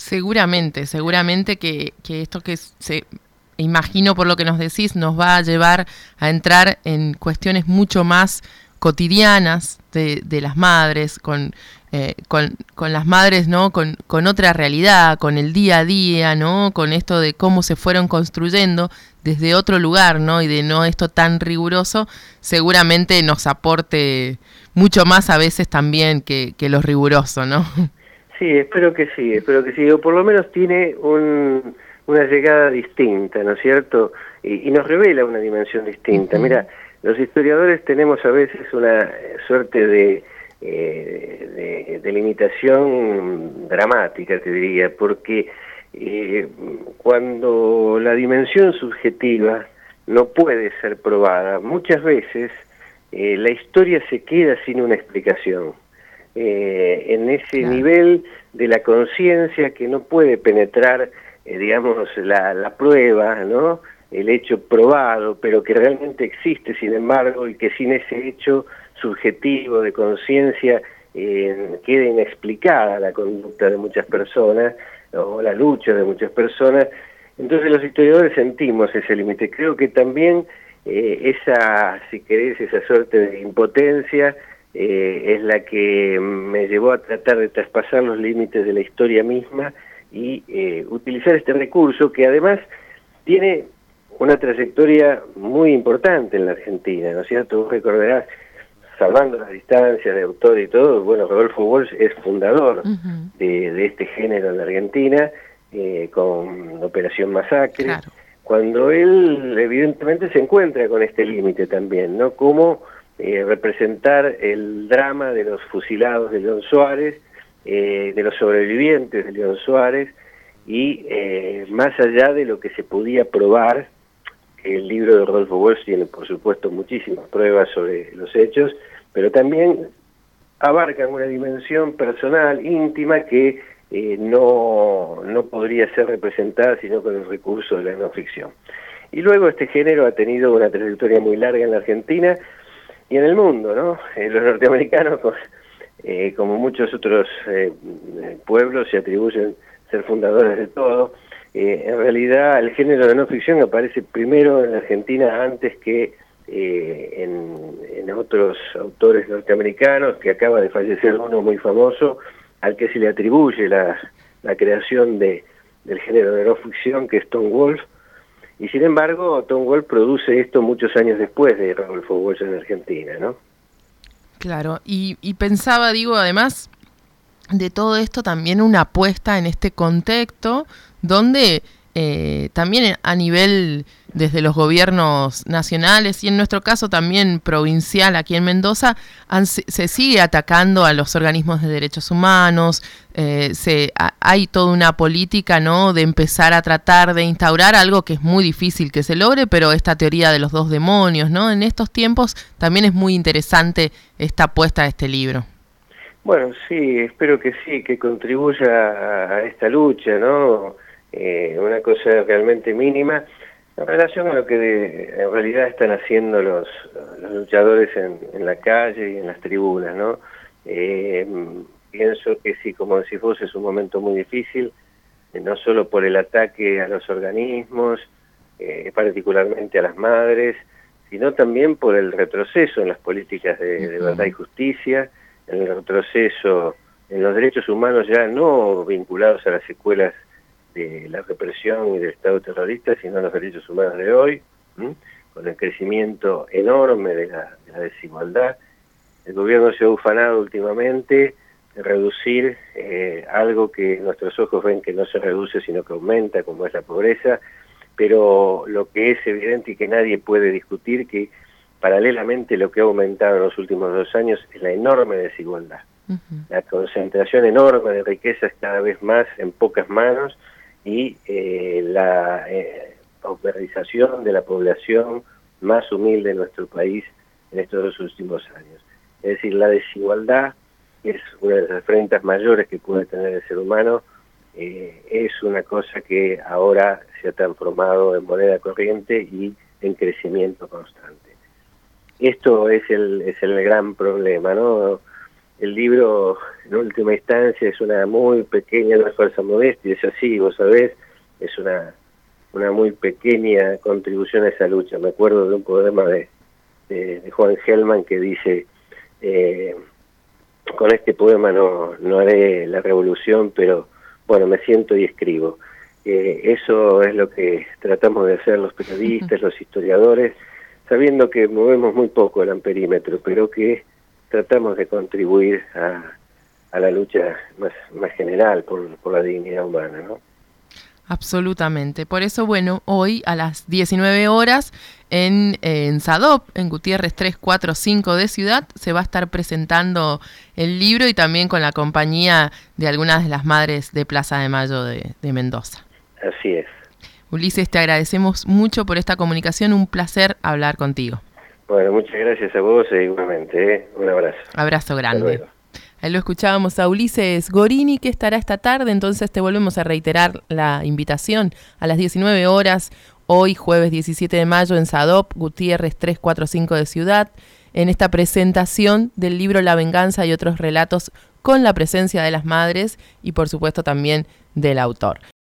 Seguramente que esto imagino por lo que nos decís, nos va a llevar a entrar en cuestiones mucho más cotidianas de las madres, con las madres, ¿no? Con otra realidad, con el día a día, ¿no? Con esto de cómo se fueron construyendo desde otro lugar, ¿no? Y de no esto tan riguroso, seguramente nos aporte mucho más a veces también que lo riguroso, ¿no? Sí, espero que sí, o por lo menos tiene una llegada distinta, ¿no es cierto? Y nos revela una dimensión distinta. Uh-huh. Mira, los historiadores tenemos a veces una suerte de limitación dramática, te diría, porque cuando la dimensión subjetiva no puede ser probada, muchas veces la historia se queda sin una explicación. En ese nivel de la conciencia que no puede penetrar, digamos, la prueba, ¿no? El hecho probado, pero que realmente existe, sin embargo, y que sin ese hecho subjetivo de conciencia queda inexplicada la conducta de muchas personas o la lucha de muchas personas. Entonces los historiadores sentimos ese límite. Creo que también esa, si querés, esa suerte de impotencia es la que me llevó a tratar de traspasar los límites de la historia misma y utilizar este recurso que además tiene una trayectoria muy importante en la Argentina, ¿no es cierto? Vos recordarás, salvando las distancias de autor y todo, bueno, Rodolfo Walsh es fundador uh-huh. de este género en la Argentina, con Operación Masacre, claro. Cuando él evidentemente se encuentra con este límite también, ¿no? Como representar el drama de los fusilados de León Suárez, de los sobrevivientes de León Suárez, y más allá de lo que se podía probar, el libro de Rodolfo Walsh tiene por supuesto muchísimas pruebas sobre los hechos, pero también abarcan una dimensión personal, íntima, que no podría ser representada sino con el recurso de la no ficción. Y luego este género ha tenido una trayectoria muy larga en la Argentina y en el mundo, ¿no? Los norteamericanos, como muchos otros pueblos, se atribuyen ser fundadores de todo. En realidad el género de no ficción aparece primero en la Argentina antes que en otros autores norteamericanos, que acaba de fallecer uno muy famoso, al que se le atribuye la creación del género de no ficción, que es Tom Wolfe. Y sin embargo, Tom Wolfe produce esto muchos años después de Rodolfo Walsh en Argentina, ¿no? Claro, y pensaba, digo, además de todo esto, también una apuesta en este contexto donde también a nivel desde los gobiernos nacionales y en nuestro caso también provincial aquí en Mendoza se sigue atacando a los organismos de derechos humanos, hay toda una política, ¿no?, de empezar a tratar de instaurar algo que es muy difícil que se logre, pero esta teoría de los dos demonios, ¿no? En estos tiempos también es muy interesante esta apuesta a este libro. Bueno, sí, espero que sí, que contribuya a esta lucha, ¿no? Una cosa realmente mínima en relación a lo que en realidad están haciendo los luchadores en la calle y en las tribunas, ¿no? Pienso que sí, como decís vos, es un momento muy difícil, no solo por el ataque a los organismos, particularmente a las madres, sino también por el retroceso en las políticas de verdad y justicia, en el retroceso en los derechos humanos ya no vinculados a las secuelas de la represión y del Estado terrorista, sino a los derechos humanos de hoy, con el crecimiento enorme de la desigualdad. El gobierno se ha ufanado últimamente de reducir algo que nuestros ojos ven que no se reduce, sino que aumenta, como es la pobreza, pero lo que es evidente y que nadie puede discutir, que paralelamente lo que ha aumentado en los últimos 2 años es la enorme desigualdad. Uh-huh. La concentración enorme de riquezas cada vez más en pocas manos y la pauperización de la población más humilde de nuestro país en estos 2 últimos años. Es decir, la desigualdad, que es una de las afrentas mayores que puede tener el ser humano, es una cosa que ahora se ha transformado en moneda corriente y en crecimiento constante. Esto es el gran problema, ¿no? el libro, en última instancia, es una muy pequeña, no es falsa modestia, es así, vos sabés, es una muy pequeña contribución a esa lucha. Me acuerdo de un poema de Juan Gelman que dice, con este poema no haré la revolución, pero bueno, me siento y escribo. Eso es lo que tratamos de hacer los periodistas, los historiadores, sabiendo que movemos muy poco el amperímetro, pero que tratamos de contribuir a la lucha más general por la dignidad humana, ¿no? Absolutamente. Por eso, bueno, hoy a las 19 horas en SADOP, en Gutiérrez 345 de Ciudad, se va a estar presentando el libro y también con la compañía de algunas de las madres de Plaza de Mayo de Mendoza. Así es. Ulises, te agradecemos mucho por esta comunicación, un placer hablar contigo. Bueno, muchas gracias a vos e igualmente, un abrazo. Abrazo grande. Ahí lo escuchábamos a Ulises Gorini, que estará esta tarde, entonces te volvemos a reiterar la invitación a las 19 horas, hoy jueves 17 de mayo en SADOP, Gutiérrez 345 de Ciudad, en esta presentación del libro La Venganza y otros relatos con la presencia de las madres y por supuesto también del autor.